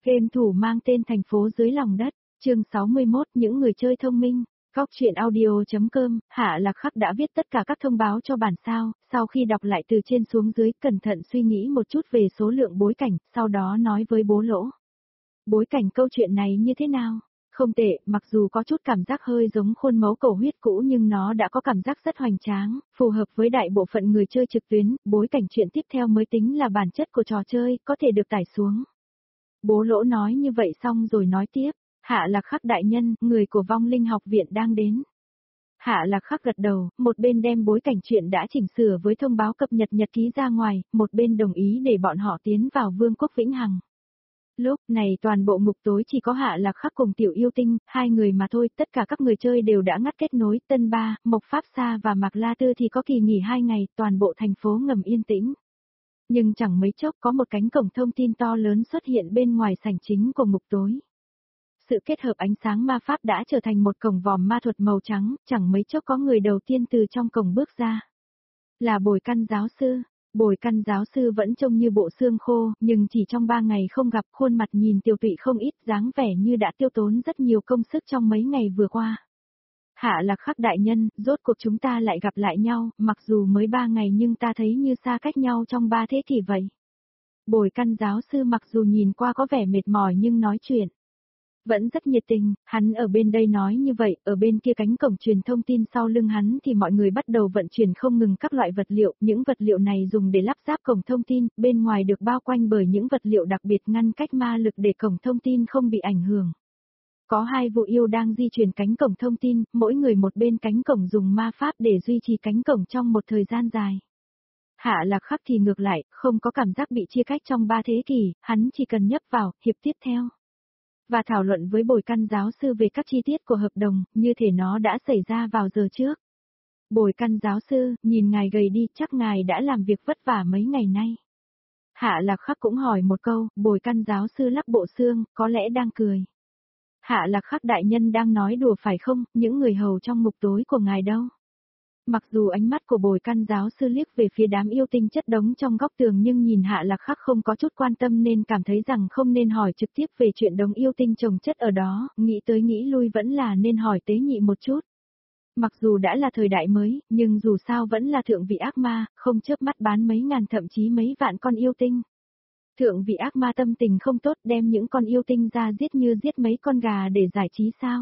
Game thủ mang tên Thành phố dưới lòng đất, chương 61, những người chơi thông minh. Góc truyện audio.com, Hạ Lạc Khắc đã viết tất cả các thông báo cho bản sao, sau khi đọc lại từ trên xuống dưới, cẩn thận suy nghĩ một chút về số lượng bối cảnh, sau đó nói với bố Lỗ. Bối cảnh câu chuyện này như thế nào? Không tệ, mặc dù có chút cảm giác hơi giống khuôn mẫu cầu huyết cũ nhưng nó đã có cảm giác rất hoành tráng, phù hợp với đại bộ phận người chơi trực tuyến, bối cảnh chuyện tiếp theo mới tính là bản chất của trò chơi, có thể được tải xuống. Bố Lỗ nói như vậy xong rồi nói tiếp, Hạ Lạc Khắc đại nhân, người của Vong Linh học viện đang đến. Hạ Lạc Khắc gật đầu, một bên đem bối cảnh chuyện đã chỉnh sửa với thông báo cập nhật nhật ký ra ngoài, một bên đồng ý để bọn họ tiến vào Vương quốc Vĩnh Hằng. Lúc này toàn bộ ngục tối chỉ có Hạ Lạc Khắc cùng Tiểu Yêu Tinh, hai người mà thôi, tất cả các người chơi đều đã ngắt kết nối, Tân Ba, Mộc Pháp Sa và Mạc La Tư thì có kỳ nghỉ 2 ngày, toàn bộ thành phố ngầm yên tĩnh. Nhưng chẳng mấy chốc có một cánh cổng thông tin to lớn xuất hiện bên ngoài sảnh chính của ngục tối. Sự kết hợp ánh sáng ma pháp đã trở thành một cổng vòm ma thuật màu trắng, chẳng mấy chốc có người đầu tiên từ trong cổng bước ra. Là Bồi Căn giáo sư. Bồi Căn giáo sư vẫn trông như bộ xương khô, nhưng chỉ trong 3 ngày không gặp, khuôn mặt nhìn tiều tụy không ít, dáng vẻ như đã tiêu tốn rất nhiều công sức trong mấy ngày vừa qua. Hạ Lạc Khắc đại nhân, rốt cuộc chúng ta lại gặp lại nhau, mặc dù mới 3 ngày nhưng ta thấy như xa cách nhau trong 3 thế kỷ vậy. Bồi Căn giáo sư mặc dù nhìn qua có vẻ mệt mỏi nhưng nói chuyện vẫn rất nhiệt tình, hắn ở bên đây nói như vậy, ở bên kia cánh cổng truyền thông tin sau lưng hắn thì mọi người bắt đầu vận chuyển không ngừng các loại vật liệu, những vật liệu này dùng để lắp ráp cổng thông tin, bên ngoài được bao quanh bởi những vật liệu đặc biệt ngăn cách ma lực để cổng thông tin không bị ảnh hưởng. Có 2 vụ yêu đang di chuyển cánh cổng thông tin, mỗi người một bên cánh cổng dùng ma pháp để duy trì cánh cổng trong một thời gian dài. Hạ Lạc Khắc thì ngược lại, không có cảm giác bị chia cách trong 3 thế kỷ, hắn chỉ cần nhấp vào, hiệp tiếp theo. Và thảo luận với Bồi Căn giáo sư về các chi tiết của hợp đồng, như thể nó đã xảy ra vào giờ trước. Bồi Căn giáo sư, nhìn ngài gầy đi, chắc ngài đã làm việc vất vả mấy ngày nay. Hạ Lạc Khắc cũng hỏi một câu, Bồi Căn giáo sư lắc bộ xương, có lẽ đang cười. Hạ Lạc Khắc đại nhân đang nói đùa phải không, những người hầu trong ngục tối của ngài đâu? Mặc dù ánh mắt của Bồi Căn giáo sư liếc về phía đám yêu tinh chất đống trong góc tường nhưng nhìn Hạ Lạc Khắc không có chút quan tâm nên cảm thấy rằng không nên hỏi trực tiếp về chuyện đống yêu tinh chồng chất ở đó, nghĩ tới nghĩ lui vẫn là nên hỏi tế nhị một chút. Mặc dù đã là thời đại mới, nhưng dù sao vẫn là thượng vị ác ma, không chớp mắt bán mấy ngàn thậm chí mấy vạn con yêu tinh. Thượng vị ác ma tâm tình không tốt đem những con yêu tinh ra giết như giết mấy con gà để giải trí sao?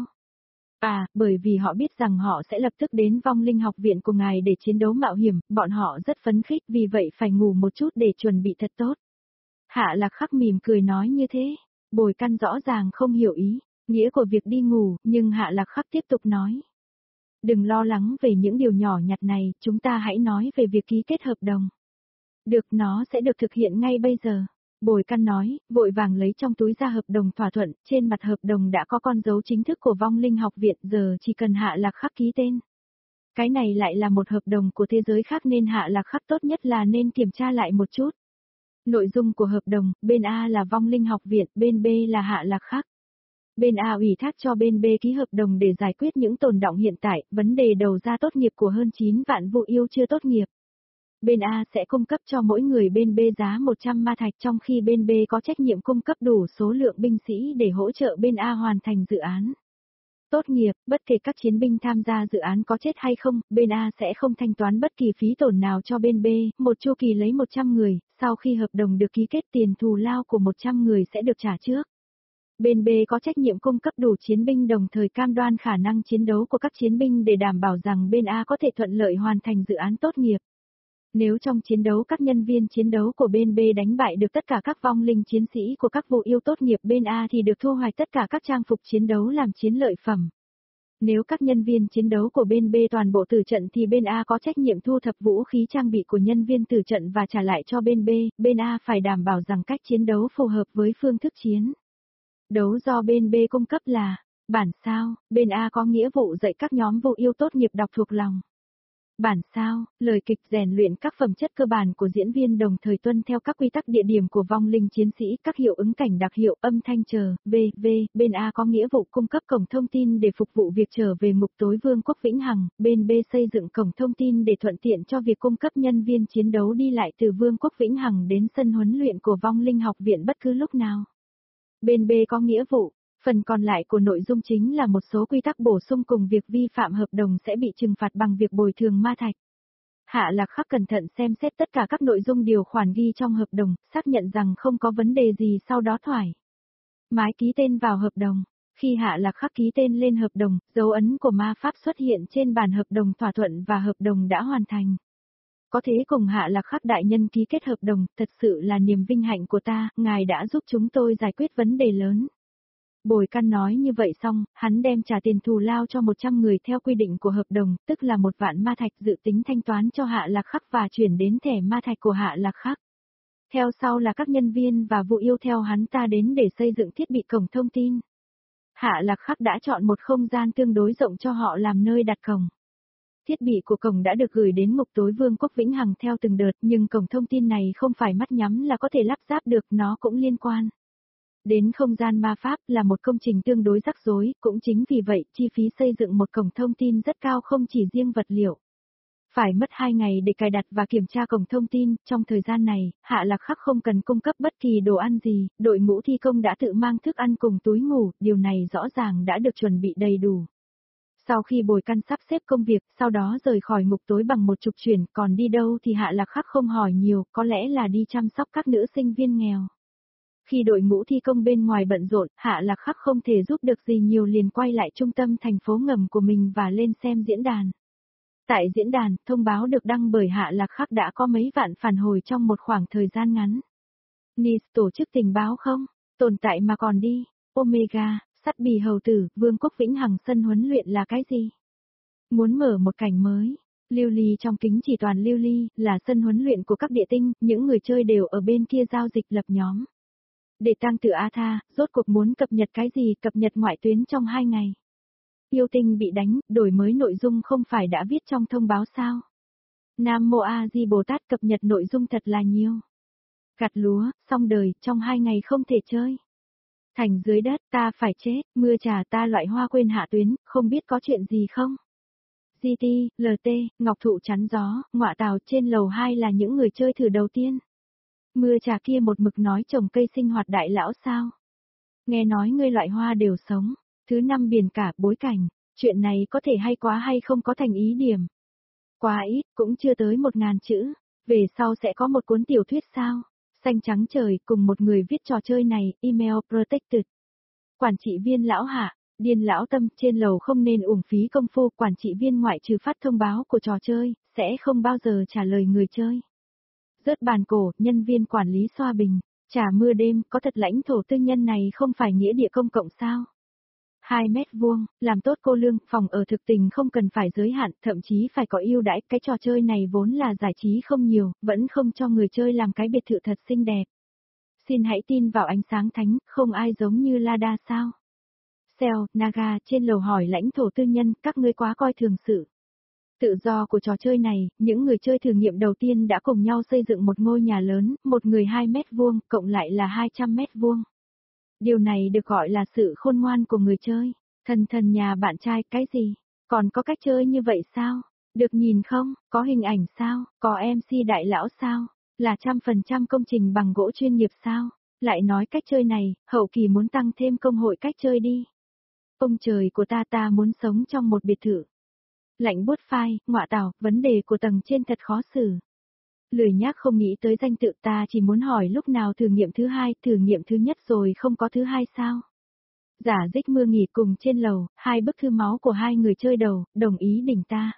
À, bởi vì họ biết rằng họ sẽ lập tức đến Vong Linh học viện của ngài để chiến đấu mạo hiểm, bọn họ rất phấn khích vì vậy phải ngủ một chút để chuẩn bị thật tốt. Hạ Lạc Khắc mỉm cười nói như thế, Bồi Căn rõ ràng không hiểu ý, nghĩa của việc đi ngủ, nhưng Hạ Lạc Khắc tiếp tục nói. Đừng lo lắng về những điều nhỏ nhặt này, chúng ta hãy nói về việc ký kết hợp đồng. Được, nó sẽ được thực hiện ngay bây giờ. Bồi Căn nói, vội vàng lấy trong túi ra hợp đồng thỏa thuận, trên mặt hợp đồng đã có con dấu chính thức của Vong Linh học viện, giờ chỉ cần Hạ Lạc Khắc ký tên. Cái này lại là một hợp đồng của thế giới khác nên Hạ Lạc Khắc tốt nhất là nên kiểm tra lại một chút. Nội dung của hợp đồng, bên A là Vong Linh học viện, bên B là Hạ Lạc Khắc. Bên A ủy thác cho bên B ký hợp đồng để giải quyết những tồn đọng hiện tại, vấn đề đầu ra tốt nghiệp của hơn 9 vạn vụ yêu chưa tốt nghiệp. Bên A sẽ cung cấp cho mỗi người bên B giá 100 ma thạch trong khi bên B có trách nhiệm cung cấp đủ số lượng binh sĩ để hỗ trợ bên A hoàn thành dự án. Tốt nghiệp, bất kể các chiến binh tham gia dự án có chết hay không, bên A sẽ không thanh toán bất kỳ phí tổn nào cho bên B, một chu kỳ lấy 100 người, sau khi hợp đồng được ký kết tiền thù lao của 100 người sẽ được trả trước. Bên B có trách nhiệm cung cấp đủ chiến binh đồng thời cam đoan khả năng chiến đấu của các chiến binh để đảm bảo rằng bên A có thể thuận lợi hoàn thành dự án tốt nghiệp. Nếu trong chiến đấu các nhân viên chiến đấu của bên B đánh bại được tất cả các vong linh chiến sĩ của các vụ yêu tốt nghiệp bên A thì được thu hoạch tất cả các trang phục chiến đấu làm chiến lợi phẩm. Nếu các nhân viên chiến đấu của bên B toàn bộ tử trận thì bên A có trách nhiệm thu thập vũ khí trang bị của nhân viên tử trận và trả lại cho bên A phải đảm bảo rằng cách chiến đấu phù hợp với phương thức chiến đấu do bên B cung cấp là bản sao, bên A có nghĩa vụ dạy các nhóm vụ yêu tốt nghiệp đọc thuộc lòng. Bản sao, lời kịch rèn luyện các phẩm chất cơ bản của diễn viên đồng thời tuân theo các quy tắc địa điểm của vong linh chiến sĩ, các hiệu ứng cảnh đặc hiệu, âm thanh chờ, bên A có nghĩa vụ cung cấp cổng thông tin để phục vụ việc trở về ngục tối Vương quốc Vĩnh Hằng, bên B xây dựng cổng thông tin để thuận tiện cho việc cung cấp nhân viên chiến đấu đi lại từ Vương quốc Vĩnh Hằng đến sân huấn luyện của vong linh học viện bất cứ lúc nào. Bên B có nghĩa vụ. Phần còn lại của nội dung chính là một số quy tắc bổ sung cùng việc vi phạm hợp đồng sẽ bị trừng phạt bằng việc bồi thường ma thạch. Hạ Lạc Khắc cẩn thận xem xét tất cả các nội dung điều khoản ghi trong hợp đồng, xác nhận rằng không có vấn đề gì, sau đó thoải mái ký tên vào hợp đồng. Khi Hạ Lạc Khắc ký tên lên hợp đồng, dấu ấn của ma pháp xuất hiện trên bản hợp đồng thỏa thuận và hợp đồng đã hoàn thành. Có thế cùng Hạ Lạc Khắc đại nhân ký kết hợp đồng, thật sự là niềm vinh hạnh của ta, ngài đã giúp chúng tôi giải quyết vấn đề lớn. Bồi Căn nói như vậy xong, hắn đem trả tiền thù lao cho 100 người theo quy định của hợp đồng, tức là 1 vạn ma thạch, dự tính thanh toán cho Hạ Lạc Khắc và chuyển đến thẻ ma thạch của Hạ Lạc Khắc. Theo sau là các nhân viên và Vu Yêu theo hắn ta đến để xây dựng thiết bị cổng thông tin. Hạ Lạc Khắc đã chọn một không gian tương đối rộng cho họ làm nơi đặt cổng. Thiết bị của cổng đã được gửi đến ngục tối Vương quốc Vĩnh Hằng theo từng đợt, nhưng cổng thông tin này không phải mắt nhắm là có thể lắp ráp được, nó cũng liên quan đến không gian ma pháp, là một công trình tương đối rắc rối, cũng chính vì vậy, chi phí xây dựng một cổng thông tin rất cao, không chỉ riêng vật liệu. Phải mất 2 ngày để cài đặt và kiểm tra cổng thông tin, trong thời gian này, Hạ Lạc Khắc không cần cung cấp bất kỳ đồ ăn gì, đội ngũ thi công đã tự mang thức ăn cùng túi ngủ, điều này rõ ràng đã được chuẩn bị đầy đủ. Sau khi Bồi Căn sắp xếp công việc, sau đó rời khỏi ngục tối bằng một trục chuyển, còn đi đâu thì Hạ Lạc Khắc không hỏi nhiều, có lẽ là đi chăm sóc các nữ sinh viên nghèo. Khi đội ngũ thi công bên ngoài bận rộn, Hạ Lạc Khắc không thể giúp được gì nhiều, liền quay lại trung tâm thành phố ngầm của mình và lên xem diễn đàn. Tại diễn đàn, thông báo được đăng bởi Hạ Lạc Khắc đã có mấy vạn phản hồi trong một khoảng thời gian ngắn. NIS tổ chức tình báo không? Tồn tại mà còn đi. Omega, sắt bì hầu tử, Vương quốc Vĩnh Hằng sân huấn luyện là cái gì? Muốn mở một cảnh mới. Lưu ly trong kính chỉ toàn lưu ly, là sân huấn luyện của các địa tinh, những người chơi đều ở bên kia giao dịch lập nhóm. Để tăng tự Atha, rốt cuộc muốn cập nhật cái gì, cập nhật ngoại tuyến trong 2 ngày. Yêu tinh bị đánh, đổi mới nội dung không phải đã viết trong thông báo sao? Nam Mô A Di Bồ Tát, cập nhật nội dung thật là nhiều. Gặt lúa, xong đời, trong 2 ngày không thể chơi. Thành dưới đất, ta phải chết, mưa trà ta loại hoa quên hạ tuyến, không biết có chuyện gì không? GT, LT, Ngọc Thụ chắn gió, ngọa tào, trên lầu 2 là những người chơi thử đầu tiên. Mưa trà kia một mực nói trồng cây sinh hoạt đại lão sao? Nghe nói ngươi loại hoa đều sống. Thứ 5 biển cả, bối cảnh. Chuyện này có thể hay quá hay không có thành ý điểm. Quá ít, cũng chưa tới 1000 chữ. Về sau sẽ có một cuốn tiểu thuyết sao? Xanh trắng trời, cùng một người viết trò chơi này, email protected. Quản trị viên lão Hạ, điên lão Tâm, trên lầu không nên uổng phí công phu, quản trị viên ngoại trừ phát thông báo của trò chơi, sẽ không bao giờ trả lời người chơi. Rớt bàn cổ, nhân viên quản lý xoa bình, trà mưa đêm, có thật lãnh thổ tư nhân này không phải nghĩa địa công cộng sao? 2 mét vuông, làm tốt cô lương, phòng ở thực tình không cần phải giới hạn, thậm chí phải có ưu đãi, cái trò chơi này vốn là giải trí không nhiều, vẫn không cho người chơi làm cái biệt thự thật xinh đẹp. Xin hãy tin vào ánh sáng thánh, không ai giống như Lada sao? Sell, Naga, trên lầu hỏi lãnh thổ tư nhân, các ngươi quá coi thường sự tự do của trò chơi này, những người chơi thử nghiệm đầu tiên đã cùng nhau xây dựng một ngôi nhà lớn, một người 2 mét vuông, cộng lại là 200 mét vuông. Điều này được gọi là sự khôn ngoan của người chơi. Thần nhà bạn trai, cái gì? Còn có cách chơi như vậy sao? Được nhìn không? Có hình ảnh sao? Có MC đại lão sao? Là 100% công trình bằng gỗ chuyên nghiệp sao? Lại nói cách chơi này, hậu kỳ muốn tăng thêm công hội cách chơi đi. Ông trời của ta muốn sống trong một biệt thự. Lạnh buốt phai, ngọa tảo, vấn đề của tầng trên thật khó xử. Lười nhác không nghĩ tới danh tự, ta chỉ muốn hỏi lúc nào thử nghiệm thứ 2, thử nghiệm thứ nhất rồi không có thứ 2 sao? Giả dích mưa nghỉ cùng trên lầu, 2 bức thư máu của 2 người chơi đầu, đồng ý đỉnh ta.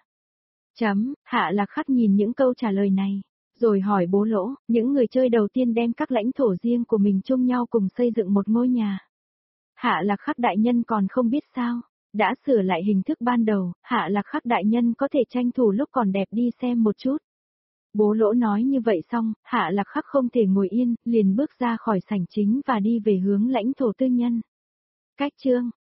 Hạ Lạc Khắc nhìn những câu trả lời này, rồi hỏi Bố Lỗ, những người chơi đầu tiên đem các lãnh thổ riêng của mình chung nhau cùng xây dựng một ngôi nhà. Hạ Lạc Khắc đại nhân còn không biết sao? Đã sửa lại hình thức ban đầu, Hạ Lạc Khắc đại nhân có thể tranh thủ lúc còn đẹp đi xem một chút. Bố Lỗ nói như vậy xong, Hạ Lạc Khắc không thể ngồi yên, liền bước ra khỏi sảnh chính và đi về hướng lãnh thổ tư nhân. Cách chương